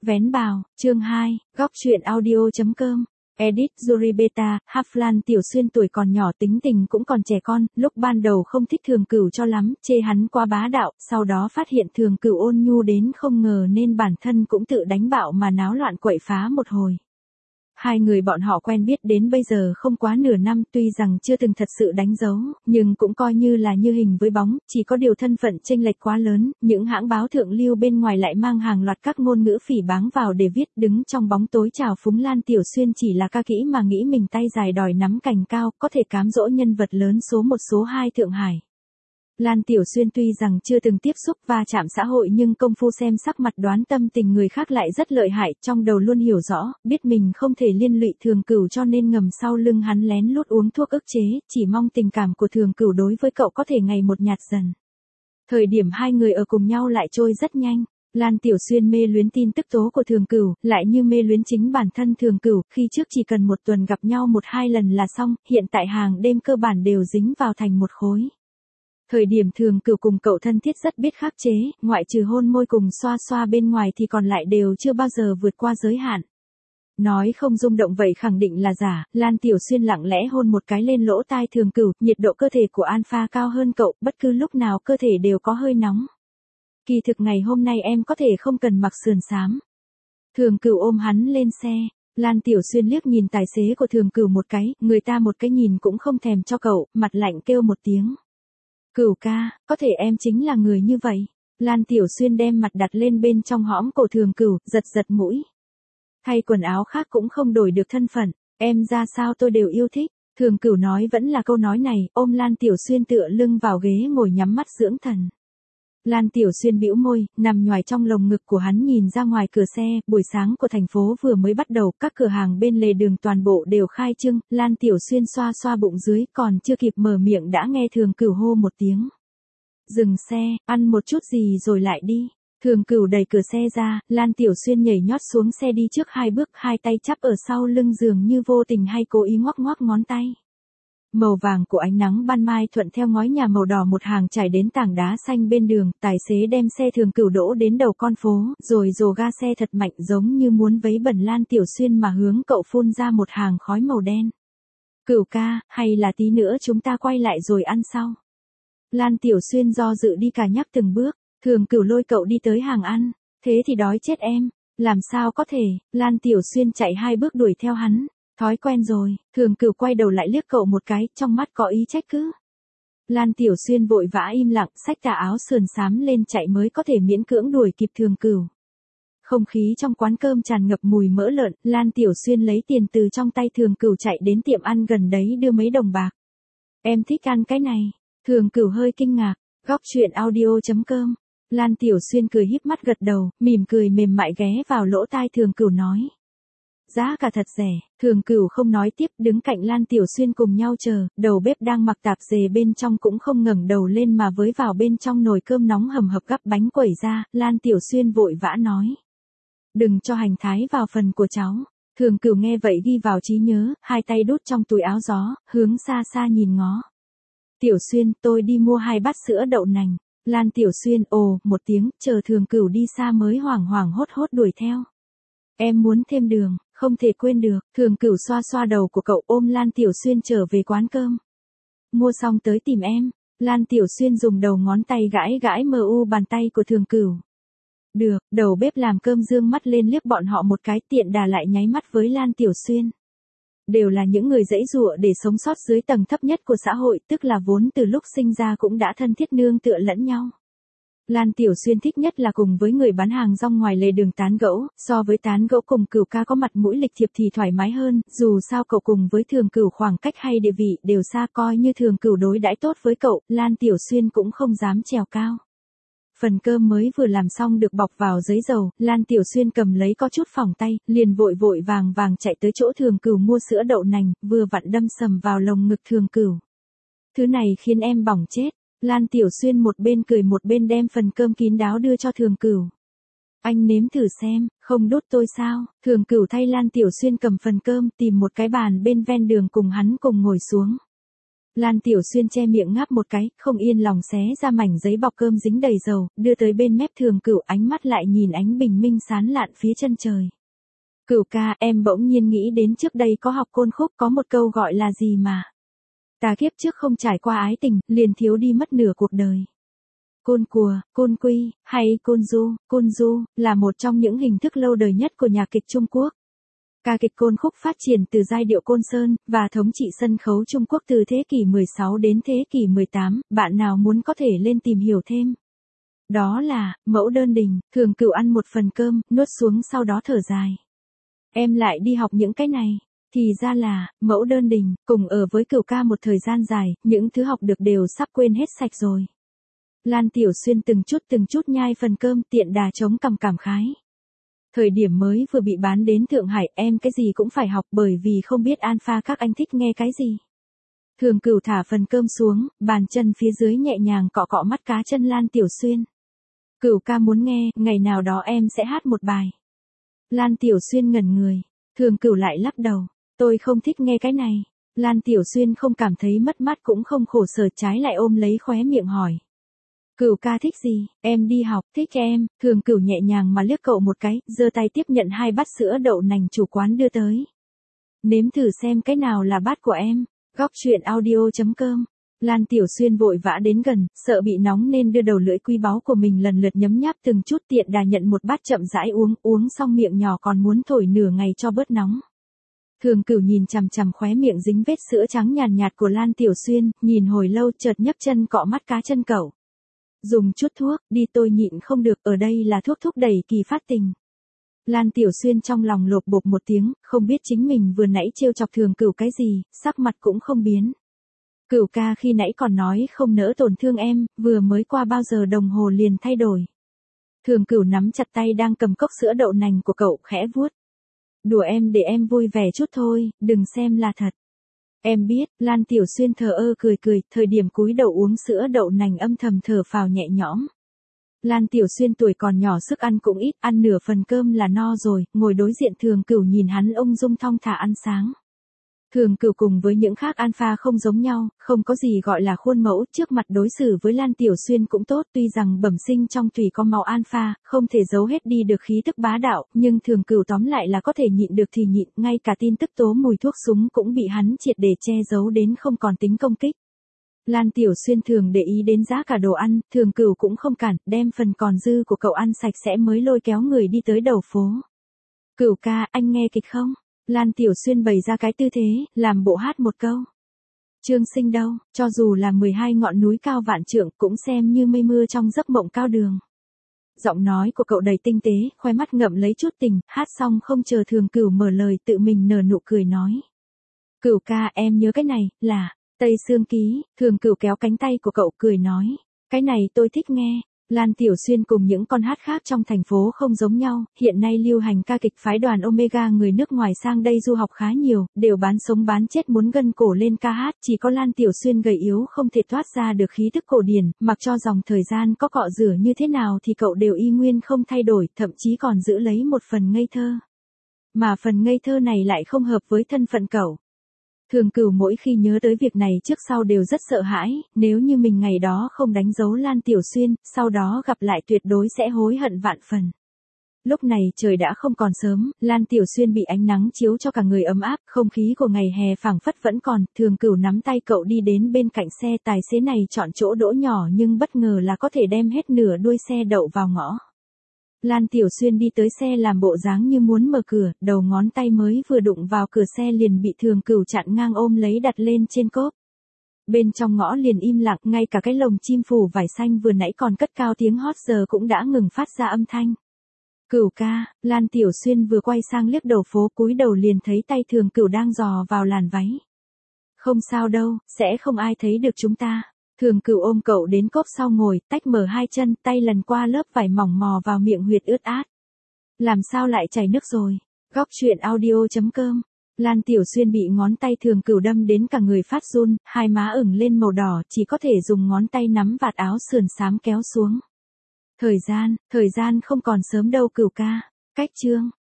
Vén bào, chương 2, góc truyện audio.com. Edit Zuribeta, Haflan Tiểu Xuyên tuổi còn nhỏ tính tình cũng còn trẻ con, lúc ban đầu không thích Thường Cửu cho lắm, chê hắn quá bá đạo, sau đó phát hiện Thường Cửu ôn nhu đến không ngờ nên bản thân cũng tự đánh bạo mà náo loạn quậy phá một hồi. Hai người bọn họ quen biết đến bây giờ không quá nửa năm, tuy rằng chưa từng thật sự đánh dấu, nhưng cũng coi như là như hình với bóng, chỉ có điều thân phận chênh lệch quá lớn, những hãng báo thượng lưu bên ngoài lại mang hàng loạt các ngôn ngữ phỉ báng vào để viết, đứng trong bóng tối trào phúng Lan Tiểu Xuyên chỉ là ca kỹ mà nghĩ mình tay dài đòi nắm cành cao, có thể cám dỗ nhân vật lớn số 1 số 2 Thượng Hải. Lan Tiểu Xuyên tuy rằng chưa từng tiếp xúc va chạm xã hội nhưng công phu xem sắc mặt đoán tâm tình người khác lại rất lợi hại, trong đầu luôn hiểu rõ, biết mình không thể liên lụy Thường Cửu cho nên ngầm sau lưng hắn lén lút uống thuốc ức chế, chỉ mong tình cảm của Thường Cửu đối với cậu có thể ngày một nhạt dần. Thời điểm hai người ở cùng nhau lại trôi rất nhanh. Lan Tiểu Xuyên mê luyến tin tức tố của Thường Cửu, lại như mê luyến chính bản thân Thường Cửu, khi trước chỉ cần một tuần gặp nhau 1-2 lần là xong, hiện tại hàng đêm cơ bản đều dính vào thành một khối. Thời điểm Thường Cửu cùng cậu thân thiết rất biết khắc chế, ngoại trừ hôn môi cùng xoa xoa bên ngoài thì còn lại đều chưa bao giờ vượt qua giới hạn. Nói không rung động vậy khẳng định là giả, Lan Tiểu Xuyên lặng lẽ hôn một cái lên lỗ tai Thường Cửu, nhiệt độ cơ thể của Alpha cao hơn cậu, bất cứ lúc nào cơ thể đều có hơi nóng. Kỳ thực ngày hôm nay em có thể không cần mặc sườn xám. Thường Cửu ôm hắn lên xe, Lan Tiểu Xuyên liếc nhìn tài xế của Thường Cửu một cái, người ta một cái nhìn cũng không thèm cho cậu, mặt lạnh kêu một tiếng. Cửu ca, có thể em chính là người như vậy. Lan Tiểu Xuyên đem mặt đặt lên bên trong hõm cổ Thường Cửu, giật giật mũi. Thay quần áo khác cũng không đổi được thân phận, em ra sao tôi đều yêu thích. Thường Cửu nói vẫn là câu nói này, ôm Lan Tiểu Xuyên tựa lưng vào ghế ngồi nhắm mắt dưỡng thần. Lan Tiểu Xuyên bĩu môi, nằm nhoài trong lồng ngực của hắn nhìn ra ngoài cửa xe, buổi sáng của thành phố vừa mới bắt đầu, các cửa hàng bên lề đường toàn bộ đều khai trương, Lan Tiểu Xuyên xoa xoa bụng dưới, còn chưa kịp mở miệng đã nghe Thường Cửu hô một tiếng. Dừng xe, ăn một chút gì rồi lại đi. Thường Cửu đẩy cửa xe ra, Lan Tiểu Xuyên nhảy nhót xuống xe đi trước 2 bước, hai tay chắp ở sau lưng giường như vô tình hay cố ý ngoắc ngoắc ngón tay. Màu vàng của ánh nắng ban mai thuận theo ngói nhà màu đỏ một hàng trải đến tảng đá xanh bên đường, tài xế đem xe Thường Cửu đỗ đến đầu con phố, rồi rồ ga xe thật mạnh giống như muốn vấy bẩn Lan Tiểu Xuyên mà hướng cậu phun ra một hàng khói màu đen. Cửu ca, hay là tí nữa chúng ta quay lại rồi ăn sau. Lan Tiểu Xuyên do dự đi cả nhắc từng bước, Thường Cửu lôi cậu đi tới hàng ăn, thế thì đói chết em, làm sao có thể, Lan Tiểu Xuyên chạy 2 bước đuổi theo hắn. Thói quen rồi, Thường Cửu quay đầu lại liếc cậu một cái, trong mắt có ý trách cứ. Lan Tiểu Xuyên vội vã im lặng, xách tà áo sườn xám lên chạy mới có thể miễn cưỡng đuổi kịp Thường Cửu. Không khí trong quán cơm tràn ngập mùi mỡ lợn, Lan Tiểu Xuyên lấy tiền từ trong tay Thường Cửu chạy đến tiệm ăn gần đấy đưa mấy đồng bạc. Em thích ăn cái này. Thường Cửu hơi kinh ngạc, góc truyện audio.com. Lan Tiểu Xuyên cười híp mắt gật đầu, mỉm cười mềm mại ghé vào lỗ tai Thường Cửu nói. Giá cả thật rẻ, Thường Cửu không nói tiếp, đứng cạnh Lan Tiểu Xuyên cùng nhau chờ, đầu bếp đang mặc tạp dề bên trong cũng không ngẩng đầu lên mà với vào bên trong nồi cơm nóng hầm hập gắp bánh quẩy ra, Lan Tiểu Xuyên vội vã nói. Đừng cho hành thái vào phần của cháu. Thường Cửu nghe vậy ghi vào trí nhớ, hai tay đút trong túi áo gió, hướng xa xa nhìn ngó. Tiểu Xuyên, tôi đi mua 2 bát sữa đậu nành. Lan Tiểu Xuyên ồ một tiếng, chờ Thường Cửu đi xa mới hoảng hoảng hốt hốt đuổi theo. Em muốn thêm đường, không thể quên được. Thường Cửu xoa xoa đầu của cậu ôm Lan Tiểu Xuyên trở về quán cơm. Mua xong tới tìm em. Lan Tiểu Xuyên dùng đầu ngón tay gãi gãi mờ u bàn tay của Thường Cửu. Được, đầu bếp làm cơm dương mắt lên liếc bọn họ một cái, tiện đà lại nháy mắt với Lan Tiểu Xuyên. Đều là những người giãy giụa để sống sót dưới tầng thấp nhất của xã hội, tức là vốn từ lúc sinh ra cũng đã thân thiết nương tựa lẫn nhau. Lan Tiểu Xuyên thích nhất là cùng với người bán hàng rong ngoài lề đường tán gẫu, so với tán gẫu cùng Cửu ca có mặt mũi lịch thiệp thì thoải mái hơn, dù sao cậu cùng với Thường Cửu khoảng cách hay địa vị đều xa, coi như Thường Cửu đối đãi tốt với cậu, Lan Tiểu Xuyên cũng không dám trèo cao. Phần cơm mới vừa làm xong được bọc vào giấy dầu, Lan Tiểu Xuyên cầm lấy có chút phỏng tay, liền vội vội vàng vàng chạy tới chỗ Thường Cửu mua sữa đậu nành, vừa vặn đâm sầm vào lồng ngực Thường Cửu. Thứ này khiến em bỏng chết. Lan Tiểu Xuyên một bên cười một bên đem phần cơm kín đáo đưa cho Thường Cửu. Anh nếm thử xem, không đốt tôi sao? Thường Cửu thay Lan Tiểu Xuyên cầm phần cơm, tìm một cái bàn bên ven đường cùng hắn cùng ngồi xuống. Lan Tiểu Xuyên che miệng ngáp một cái, không yên lòng xé ra mảnh giấy bọc cơm dính đầy dầu, đưa tới bên mép Thường Cửu, ánh mắt lại nhìn ánh bình minh sáng lạn phía chân trời. Cửu ca, em bỗng nhiên nghĩ đến trước đây có học côn khúc, có một câu gọi là gì mà. Ta kiếp trước không trải qua ái tình, liền thiếu đi mất nửa cuộc đời. Côn cùa, côn quy, hay côn du, là một trong những hình thức lâu đời nhất của nhạc kịch Trung Quốc. Ca kịch côn khúc phát triển từ giai điệu côn sơn, và thống trị sân khấu Trung Quốc từ thế kỷ 16 đến thế kỷ 18, bạn nào muốn có thể lên tìm hiểu thêm. Đó là, Mẫu Đơn Đình. Thường Cửu ăn một phần cơm, nuốt xuống sau đó thở dài. Em lại đi học những cái này. Thì ra là, Mẫu Đơn Đình, cùng ở với Cửu ca một thời gian dài, những thứ học được đều sắp quên hết sạch rồi. Lan Tiểu Xuyên từng chút nhai phần cơm, tiện đà chống cằm cảm khái. Thời điểm mới vừa bị bán đến Thượng Hải, em cái gì cũng phải học bởi vì không biết alpha các anh thích nghe cái gì. Thường Cửu thả phần cơm xuống, bàn chân phía dưới nhẹ nhàng cọ cọ mắt cá chân Lan Tiểu Xuyên. Cửu ca muốn nghe, ngày nào đó em sẽ hát một bài. Lan Tiểu Xuyên ngẩn người. Thường Cửu lại lắc đầu. Tôi không thích nghe cái này. Lan Tiểu Xuyên không cảm thấy mất mát cũng không khổ sở, trái lại ôm lấy khóe miệng hỏi. Cửu ca thích gì? Em đi học, thích em. Thường Cửu nhẹ nhàng mà liếc cậu một cái, giơ tay tiếp nhận 2 bát sữa đậu nành chủ quán đưa tới. Nếm thử xem cái nào là bát của em. Góc truyện audio.com. Lan Tiểu Xuyên vội vã đến gần, sợ bị nóng nên đưa đầu lưỡi quý báu của mình lần lượt nhấm nháp từng chút, tiện đà nhận một bát chậm rãi uống xong miệng nhỏ còn muốn thổi nửa ngày cho bớt nóng. Thường Cửu nhìn chằm chằm khóe miệng dính vết sữa trắng nhàn nhạt của Lan Tiểu Xuyên, nhìn hồi lâu chợt nhấc chân cọ mắt cá chân cậu. Dùng chút thuốc, đi, tôi nhịn không được, ở đây là thuốc thúc đẩy kỳ phát tình. Lan Tiểu Xuyên trong lòng lột bột một tiếng, không biết chính mình vừa nãy trêu chọc Thường Cửu cái gì, sắc mặt cũng không biến. Cửu ca khi nãy còn nói không nỡ tổn thương em, vừa mới qua bao giờ đồng hồ liền thay đổi. Thường Cửu nắm chặt tay đang cầm cốc sữa đậu nành của cậu, khẽ vuốt. Đùa em để em vui vẻ chút thôi, đừng xem là thật. Em biết. Lan Tiểu Xuyên thờ ơ cười, thời điểm cúi đầu uống sữa đậu nành âm thầm thở phào nhẹ nhõm. Lan Tiểu Xuyên tuổi còn nhỏ, sức ăn cũng ít, ăn nửa phần cơm là no rồi, ngồi đối diện Thường Cửu nhìn hắn ung dung thong thả ăn sáng. Thường Cửu cùng với những khác alpha không giống nhau, không có gì gọi là khuôn mẫu, trước mặt đối xử với Lan Tiểu Xuyên cũng tốt, tuy rằng bẩm sinh trong tùy có máu alpha, không thể giấu hết đi được khí tức bá đạo, nhưng Thường Cửu tóm lại là có thể nhịn được thì nhịn, ngay cả tin tức tố mùi thuốc súng cũng bị hắn triệt để che giấu đến không còn tính công kích. Lan Tiểu Xuyên thường để ý đến giá cả đồ ăn, Thường Cửu cũng không cản, đem phần còn dư của cậu ăn sạch sẽ mới lôi kéo người đi tới đầu phố. Cửu ca, anh nghe kịch không? Lan Tiểu Xuyên bày ra cái tư thế, làm bộ hát một câu. Trương Sinh đâu, cho dù là 12 ngọn núi cao vạn trượng cũng xem như mây mưa trong giấc mộng cao đường. Giọng nói của cậu đầy tinh tế, khoe mắt ngậm lấy chút tình, hát xong không chờ Thường Cửu mở lời tự mình nở nụ cười nói. Cửu ca, em nhớ cái này, là Tây Sương Ký. Thường Cửu kéo cánh tay của cậu cười nói. Cái này tôi thích nghe. Lan Tiểu Xuyên cùng những con hát khác trong thành phố không giống nhau, hiện nay lưu hành ca kịch phái đoàn Omega người nước ngoài sang đây du học khá nhiều, đều bán sống bán chết muốn gân cổ lên ca hát, chỉ có Lan Tiểu Xuyên gầy yếu không thể thoát ra được khí tức cổ điển, mặc cho dòng thời gian có cọ rửa như thế nào thì cậu đều y nguyên không thay đổi, thậm chí còn giữ lấy một phần ngây thơ. Mà phần ngây thơ này lại không hợp với thân phận cậu. Thường Cửu mỗi khi nhớ tới việc này trước sau đều rất sợ hãi, nếu như mình ngày đó không đánh dấu Lan Tiểu Xuyên, sau đó gặp lại tuyệt đối sẽ hối hận vạn phần. Lúc này trời đã không còn sớm, Lan Tiểu Xuyên bị ánh nắng chiếu cho cả người ấm áp, không khí của ngày hè phảng phất vẫn còn, Thường Cửu nắm tay cậu đi đến bên cạnh xe, tài xế này chọn chỗ đỗ nhỏ nhưng bất ngờ là có thể đem hết nửa đuôi xe đậu vào ngõ. Lan Tiểu Xuyên đi tới xe làm bộ dáng như muốn mở cửa, đầu ngón tay mới vừa đụng vào cửa xe liền bị Thường Cửu chặn ngang ôm lấy đặt lên trên cốp. Bên trong ngõ liền im lặng, ngay cả cái lồng chim phủ vải xanh vừa nãy còn cất cao tiếng hót giờ cũng đã ngừng phát ra âm thanh. Cửu ca, Lan Tiểu Xuyên vừa quay sang liếc đầu phố, cúi đầu liền thấy tay Thường Cửu đang dò vào làn váy. Không sao đâu, sẽ không ai thấy được chúng ta. Thường Cửu ôm cậu đến cốp sau ngồi, tách mở hai chân, tay lần qua lớp vải mỏng mò vào miệng huyệt ướt át. Làm sao lại chảy nước rồi? Góc truyện audio.com. Lan Tiểu Xuyên bị ngón tay Thường Cửu đâm đến cả người phát run, hai má ửng lên màu đỏ, chỉ có thể dùng ngón tay nắm vạt áo sườn xám kéo xuống. Thời gian không còn sớm đâu Cửu ca. Cách chương.